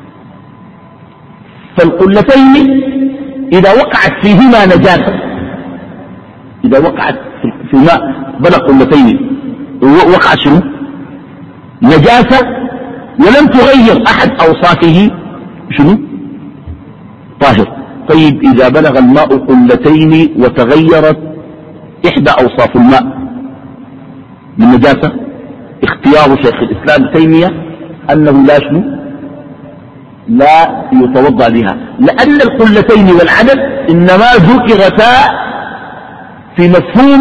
فالقلتين إذا وقعت فيهما نجاسة، إذا وقعت في الماء بلغ قلتين وقعت شنو؟ نجاسة ولم تغير أحد أوصافه شنو؟ طاهر. طيب إذا بلغ الماء قلتين وتغيرت إحدى أوصاف الماء من نجاسة، اختيار شيخ الإسلام تيمية أنه لا شنو؟ لا يتوضأ بها، لأن القلتين والعدد إنما ذكرتا في مفهوم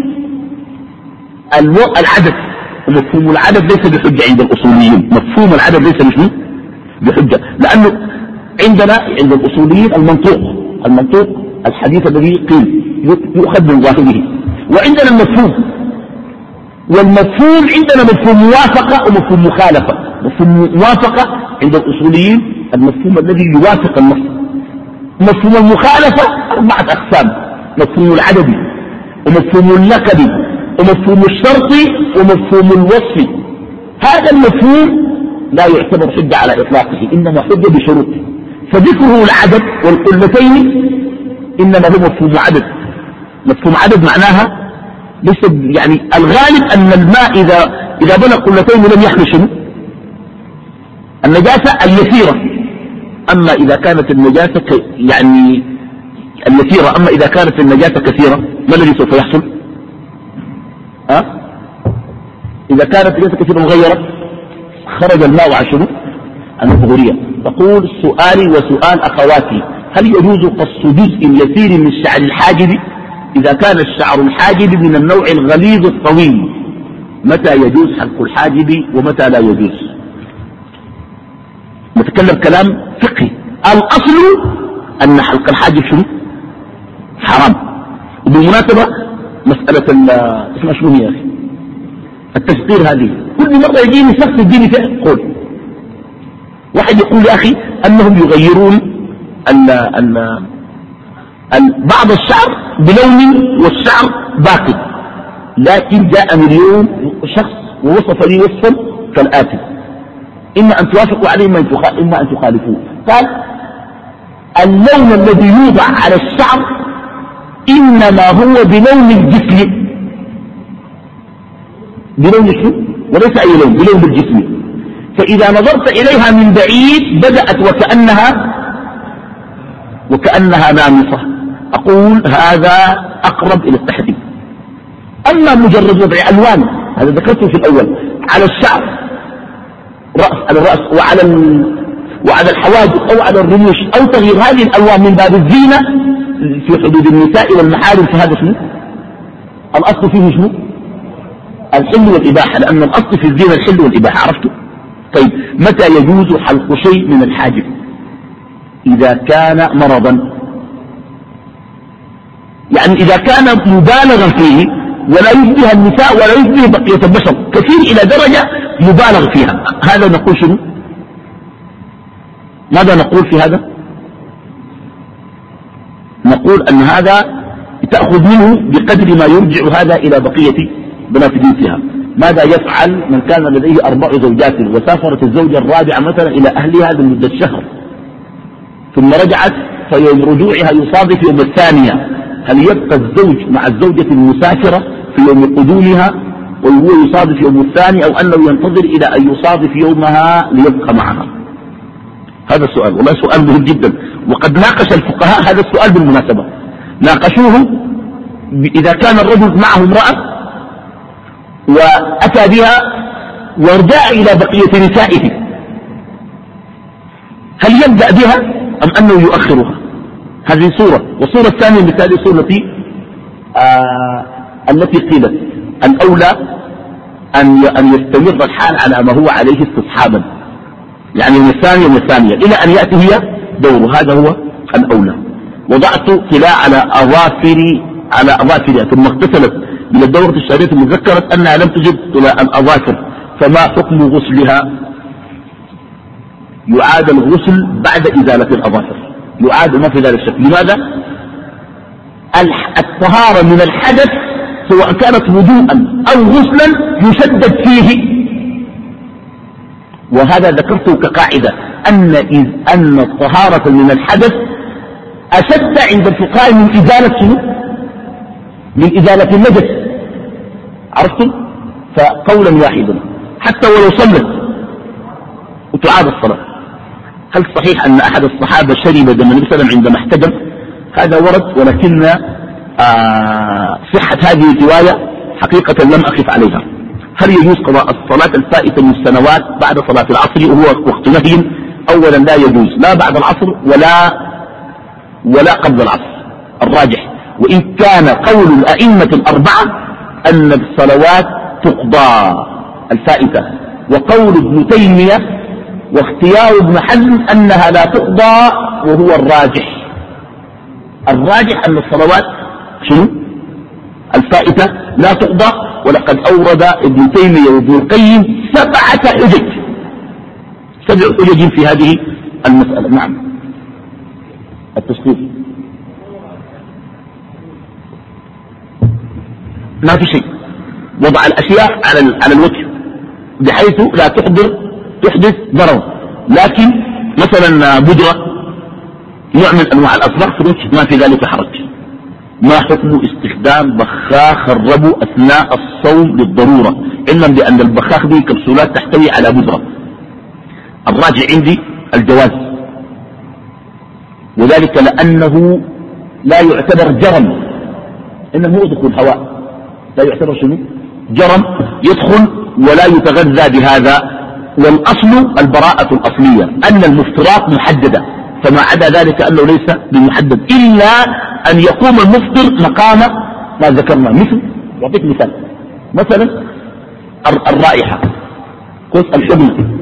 العدد، ومفهوم العدد ليس بحجة عند الأصوليين. مفهوم العدد ليس بشنو؟ بحجة، لأنه عندنا عند الأصوليين المنطوق الحديث الذي قيل يؤخذ من ظاهره، وعندنا المفهوم، والمفهوم عندنا مفهوم موافقة ومفهوم مخالفة. مفهوم موافقة عند الأصوليين المفهوم الذي يوافق النص. مفهوم المخالفة 4 أقسام: مفهوم العدد ومفهوم اللقب ومفهوم الشرط ومفهوم الوصف. هذا المفهوم لا يعتبر حجة على إطلاقه، إنما حجة بشروط. فذكره العدد والقلتين إنما هو مفهوم عدد. مفهوم عدد معناها ليس يعني الغالب أن الماء إذا بلغ قلتين لم يحمل شنو؟ النجاسة اليسيرة. أما إذا كانت النجاسة يعني اليسيرة، أما إذا كانت النجاسة كثيرة ما الذي سوف يحصل؟ إذا كانت النجاسة كثيرة مغيرة خرج الماء عن شنو؟ عن الظهورية. تقول سؤالي وسؤال أخواتي: هل يجوز قص جزء يسير من شعر الحاجب إذا كان الشعر الحاجب من النوع الغليظ الطويل؟ متى يجوز حلق الحاجب ومتى لا يجوز؟ نتكلم كلام فقهي. الأصل أن حلق الحاجب شنو؟ حرام. وبالمناسبة مسألة اسمها شنو هي يا أخي؟ التشقير هذه كل مرة يجيني شخص يجيني فيه قول. واحد يقول يا أخي أنهم يغيرون بعض الشعر بلون والشعر باقي، لكن جاءني اليوم شخص ووصف لي وصفا كالآتي: إما أن توافقوا عليه إما أن تخالفوه. قال: اللون الذي يوضع على الشعر إنما هو بلون الجسم. بلون شو؟ وليس أي لون، بلون الجسم. فإذا نظرت إليها من بعيد بدأت وكأنها نامصة. أقول هذا أقرب إلى التحريم. أما مجرد وضع ألوان، هذا ذكرته في الأول، على الشعر على الرأس وعلى الحواجب أو على الرموش أو تغيير هذه الألوان من باب الزينة في حدود النساء والمحارم، فهذا شنو؟ الأصل فيه شنو؟ الحل والإباحة، لأن الأصل في الزينة الحل والإباحة. عرفتوا؟ طيب متى يجوز حلق شيء من الحاجب؟ إذا كان مرضا، يعني إذا كان مبالغا فيه ولا يشبه النساء ولا يشبه بقية البشر كثير إلى درجة مبالغ فيها. هذا نقول شنو؟ ماذا نقول في هذا؟ نقول أن هذا تأخذ منه بقدر ما يرجع هذا إلى بقية بنات بنتها. ماذا يفعل من كان لديه 4 زوجات وسافرت الزوجة الرابعة مثلا إلى أهلها لمدة شهر ثم رجعت، فيوم رجوعها يصادف يوم الثانية، هل يبقى الزوج مع الزوجة المسافرة في يوم قدومها وهو يصادف يوم الثاني، أو أنه ينتظر إلى أن يصادف يومها ليبقى معها؟ هذا السؤال والله سؤال مهم جدا، وقد ناقش الفقهاء هذا السؤال بالمناسبة. ناقشوه إذا كان الرجل معه امرأة وأتى بها ورجع إلى بقية نسائه، هل يبدأ بها أم أنه يؤخرها؟ هذه صورة. والصورة الثانية مثال صورة التي قيلت الأولى أن يستمر الحال على ما هو عليه استصحابا، يعني من الثانية إلى أن يأتي هي دوره، هذا هو الأولى. وضعت طلاع على أظافرها ثم اغتسلت من الدورة الشهرية ثم ذكرت أنها لم تجد طلاع الأظافر، فما حكم غسلها؟ يعاد الغسل بعد إزالة الأظافر، يعاد ما في ذلك الشك. لماذا؟ الطهارة من الحدث سواء كانت وضوءا أو غسلا يشدد فيه، وهذا ذكرته كقاعدة أن الطهارة من الحدث أشد عند الفقهاء من إزالة شنو؟ من إزالة النجس. عرفتم؟ فقولا واحدا حتى ولو صلت وتعاد الصلاة. هل صحيح أن أحد الصحابة شرب دم النبي صلى الله عليه وسلم عندما احتجم؟ هذا ورد، ولكن صحة هذه الرواية حقيقة لم أقف عليها. هل يجوز قضاء الصلاة الفائتة من السنوات بعد صلاة العصر وهو وقت نهي؟ أولا لا يجوز لا بعد العصر ولا قبل العصر الراجح، وإن كان قول الأئمة الأربعة أن الصلوات تقضى الفائتة، وقول ابن تيمية واختيار ابن حزم أنها لا تقضى وهو الراجح. الراجح أن الصلوات شنو؟ الفائتة لا تقضى، ولقد أورد ابن تيمية وابن القيم 7 حجج، 7 حجج في هذه المسألة. نعم. التشخيص ما في شيء، وضع الأشياء على الوجه بحيث لا تحدث ضرر، لكن مثلا بودرة نوع من أنواع الأصباغ في الوجه ما في ذلك حرج. ما حكم استخدام بخاخ الربو أثناء الصوم للضرورة، علما بأن البخاخ دي كبسولات تحتوي على بودرة؟ الراجع عندي الجواز، وذلك لأنه لا يعتبر جرم، إنه هو دخول هواء، لا يعتبر شنو؟ جرم يدخل ولا يتغذى بهذا. والأصل البراءة الأصلية أن المفترات محددة، فما عدا ذلك أنه ليس بمحدد إلا أن يقوم المفطر مقام ما ذكرنا. مثل أعطيك مثلا الرائحة، الحمى،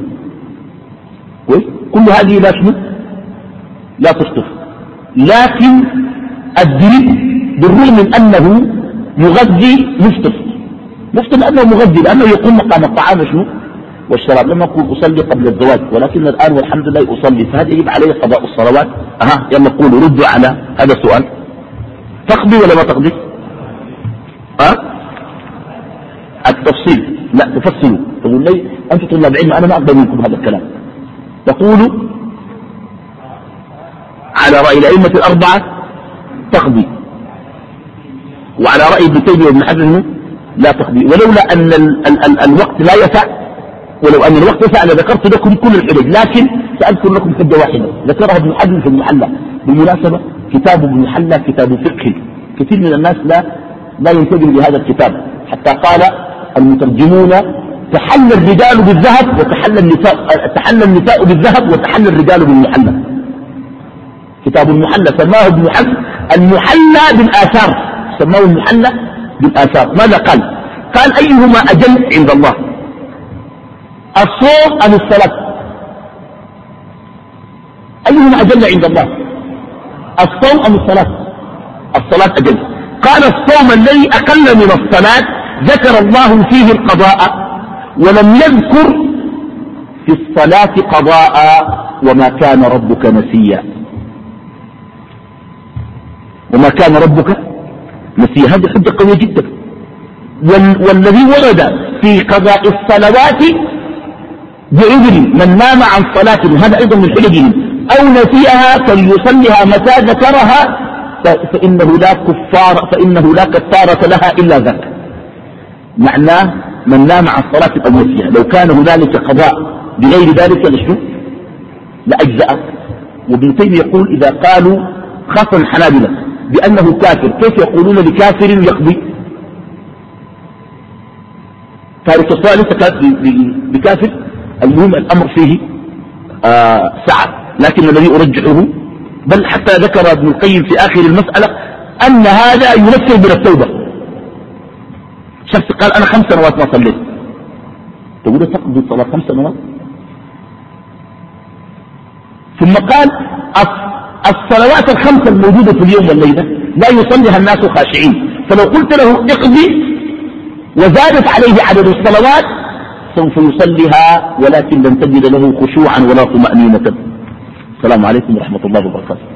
كل هذه لا شنو؟ لا تفطر. لكن الدليل بالرغم من أنه يغذي مفطر لأنه مغذي، لأنه يقوم مقام الطعام شنو؟ والشراب. لما أقول أصلي قبل الزواج، ولكن الآن والحمد لله أصلي، فهذا يجب عليه قضاء الصلوات. يلا قولوا ردوا على هذا السؤال. تقضي ولا ما تقضي؟ التفصيل لا تفصلوا، تقول لي أنتم طلاب علم أنا ما أقبل منكم هذا الكلام. تقولوا على رأي الأئمة الأربعة تقضي، وعلى رأي ابن تيمية وابن حزم لا تقضي، ولولا أن الوقت لا يسع، ولو أن الوقت يسع لذكرت لكم كل الحجج، لكن سأذكر لكم حجة واحدة ذكرها ابن حزم في المحلى. بالمناسبة كتاب ابن المحلى كتاب فقهي، كثير من الناس لا ينتبه لهذا الكتاب، حتى قال المترجمون تحلى الرجال بالذهب وتحلى النساء بالذهب وتحلى الرجال بالمحلى. كتاب المحلى سماه ابن حزم المحلى بالآثار، سماه المحلى بالآثار. ماذا قال؟ قال أيهما أجل عند الله، الصوم أم الصلاة؟ أيهما أجل عند الله، الصوم أم الصلاة؟ الصلاة أجل. قال الصوم الذي أقل من الصلاة ذكر الله فيه القضاء، ولم يذكر في الصلاة قضاء، وما كان ربك نسيا، وما كان ربك نسيا. هذه حجة قوية جدا. والذي ورد في قضاء الصلوات بعذر من نام عن صلاة، وهذا أيضا من حججهم، أو نسيها فليصلها متى ذكرها فإنه لا كفارة لها إلا ذاك. معناه من نام عن صلاة أو نسيها، لو كان هنالك قضاء بغير ذلك لشنو؟ لأجزأ. وابن تيمية يقول إذا قالوا خاصة الحنابلة بأنه كافر، كيف يقولون لكافر يقضي؟ تارك الصلاة ليس بكافر. المهم الأمر فيه سعة، لكن الذي أرجحه، بل حتى ذكر ابن القيم في آخر المسألة أن هذا ينفر من التوبة. شخص قال أنا 5 سنوات ما صليت، تقول تقضي الصلاة 5 سنوات؟ ثم قال الصلوات ال5 الموجودة في اليوم والليلة لا يصليها الناس خاشعين، فلو قلت له اقضي وزادت عليه عدد الصلوات سوف يصليها ولكن لن تجد له خشوعا ولا طمأنينة. السلام عليكم ورحمة الله وبركاته.